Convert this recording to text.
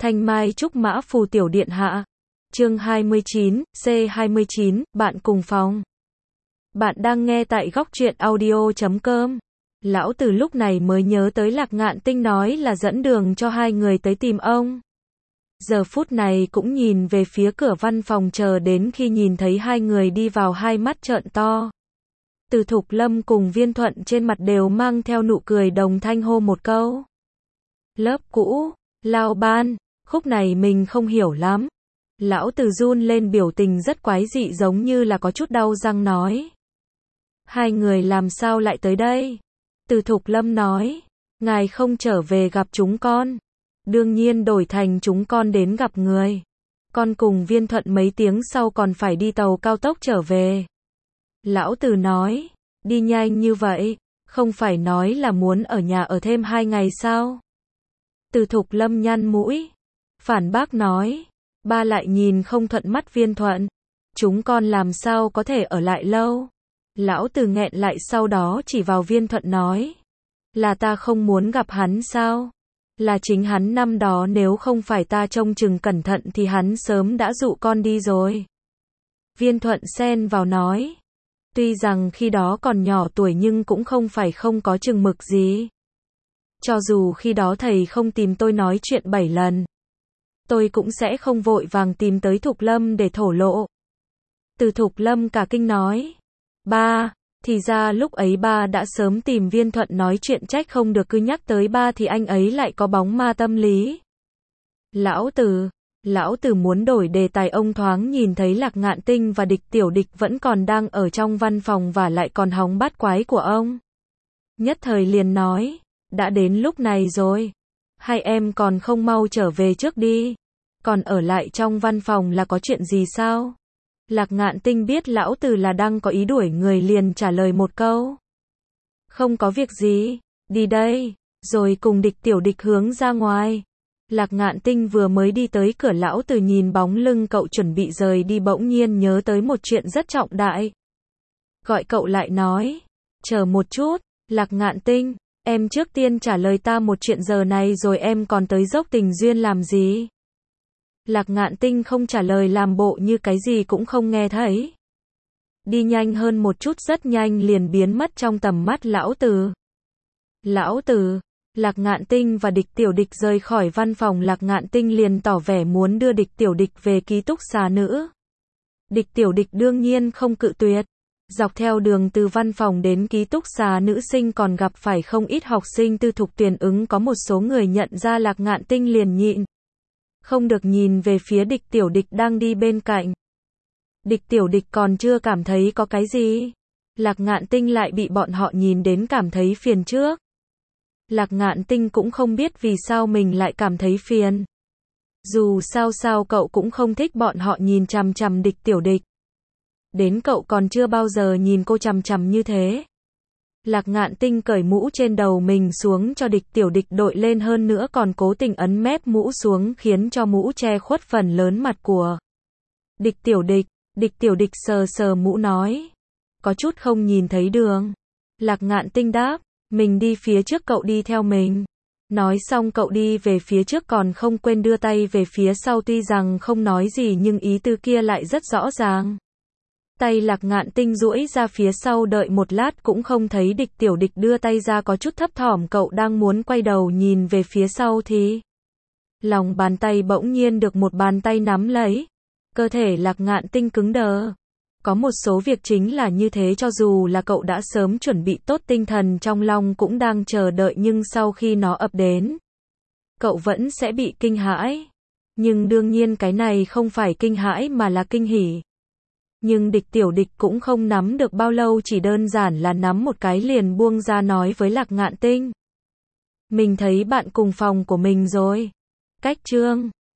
Thanh Mai Trúc Mã Phù Tiểu Điện Hạ. Chương 29, C29, bạn cùng phòng. Bạn đang nghe tại góc truyện audio.com. Lão Từ lúc này mới nhớ tới Lạc Ngạn Tinh nói là dẫn đường cho hai người tới tìm ông. Giờ phút này cũng nhìn về phía cửa văn phòng chờ đến khi nhìn thấy hai người đi vào hai mắt trợn to. Từ Thục Lâm cùng Viên Thuận trên mặt đều mang theo nụ cười đồng thanh hô một câu. Lớp cũ, Lao Ban, khúc này mình không hiểu lắm. Lão Từ run lên biểu tình rất quái dị giống như là có chút đau răng nói. Hai người làm sao lại tới đây? Từ Thục Lâm nói, ngài không trở về gặp chúng con. Đương nhiên đổi thành chúng con đến gặp người. Con cùng Viên Thuận mấy tiếng sau còn phải đi tàu cao tốc trở về. Lão Từ nói, đi nhanh như vậy, không phải nói là muốn ở nhà ở thêm 2 ngày sao? Từ Thục Lâm nhăn mũi, phản bác nói, ba lại nhìn không thuận mắt Viên Thuận. Chúng con làm sao có thể ở lại lâu? Lão Từ nghẹn lại sau đó chỉ vào Viên Thuận nói, là ta không muốn gặp hắn sao? Là chính hắn năm đó nếu không phải ta trông chừng cẩn thận thì hắn sớm đã dụ con đi rồi. Viên Thuận xen vào nói, tuy rằng khi đó còn nhỏ tuổi nhưng cũng không phải không có chừng mực gì. Cho dù khi đó thầy không tìm tôi nói chuyện 7 lần, tôi cũng sẽ không vội vàng tìm tới Thục Lâm để thổ lộ. Từ Thục Lâm cả kinh nói, ba, thì ra lúc ấy ba đã sớm tìm Viên Thuận nói chuyện, trách không được cứ nhắc tới ba thì anh ấy lại có bóng ma tâm lý. Lão Từ muốn đổi đề tài. Ông thoáng nhìn thấy Lạc Ngạn Tinh và Địch Tiểu Địch vẫn còn đang ở trong văn phòng và lại còn hóng bát quái của ông. Nhất thời liền nói, đã đến lúc này rồi, hai em còn không mau trở về trước đi, còn ở lại trong văn phòng là có chuyện gì sao? Lạc Ngạn Tinh biết Lão Từ là đang có ý đuổi người liền trả lời một câu. Không có việc gì, đi đây, rồi cùng Địch Tiểu Địch hướng ra ngoài. Lạc Ngạn Tinh vừa mới đi tới cửa, Lão Từ nhìn bóng lưng cậu chuẩn bị rời đi bỗng nhiên nhớ tới một chuyện rất trọng đại. Gọi cậu lại nói, chờ một chút, Lạc Ngạn Tinh, em trước tiên trả lời ta một chuyện, giờ này rồi em còn tới dốc tình duyên làm gì? Lạc Ngạn Tinh không trả lời, làm bộ như cái gì cũng không nghe thấy. Đi nhanh hơn một chút, rất nhanh liền biến mất trong tầm mắt Lão Từ. Lạc Ngạn Tinh và Địch Tiểu Địch rời khỏi văn phòng. Lạc Ngạn Tinh liền tỏ vẻ muốn đưa Địch Tiểu Địch về ký túc xá nữ. Địch Tiểu Địch đương nhiên không cự tuyệt. Dọc theo đường từ văn phòng đến ký túc xá nữ sinh còn gặp phải không ít học sinh tư thục tuyển ứng, có một số người nhận ra Lạc Ngạn Tinh liền nhịn không được nhìn về phía Địch Tiểu Địch đang đi bên cạnh. Địch Tiểu Địch còn chưa cảm thấy có cái gì, Lạc Ngạn Tinh lại bị bọn họ nhìn đến cảm thấy phiền trước. Lạc Ngạn Tinh cũng không biết vì sao mình lại cảm thấy phiền. Dù sao cậu cũng không thích bọn họ nhìn chằm chằm Địch Tiểu Địch. Đến cậu còn chưa bao giờ nhìn cô chằm chằm như thế. Lạc Ngạn Tinh cởi mũ trên đầu mình xuống cho Địch Tiểu Địch đội lên, hơn nữa còn cố tình ấn mép mũ xuống khiến cho mũ che khuất phần lớn mặt của Địch Tiểu Địch. Địch Tiểu Địch sờ mũ nói, có chút không nhìn thấy đường. Lạc Ngạn Tinh đáp, mình đi phía trước, cậu đi theo mình. Nói xong cậu đi về phía trước còn không quên đưa tay về phía sau, tuy rằng không nói gì nhưng ý tư kia lại rất rõ ràng. Tay Lạc Ngạn Tinh duỗi ra phía sau, đợi một lát cũng không thấy Địch Tiểu Địch đưa tay ra, có chút thấp thỏm. Cậu đang muốn quay đầu nhìn về phía sau thì lòng bàn tay bỗng nhiên được một bàn tay nắm lấy. Cơ thể Lạc Ngạn Tinh cứng đờ. Có một số việc chính là như thế, cho dù là cậu đã sớm chuẩn bị tốt tinh thần trong lòng cũng đang chờ đợi, nhưng sau khi nó ập đến, cậu vẫn sẽ bị kinh hãi. Nhưng đương nhiên cái này không phải kinh hãi mà là kinh hỉ. Nhưng Địch Tiểu Địch cũng không nắm được bao lâu, chỉ đơn giản là nắm một cái liền buông ra, nói với Lạc Ngạn Tinh, mình thấy bạn cùng phòng của mình rồi. Cách chương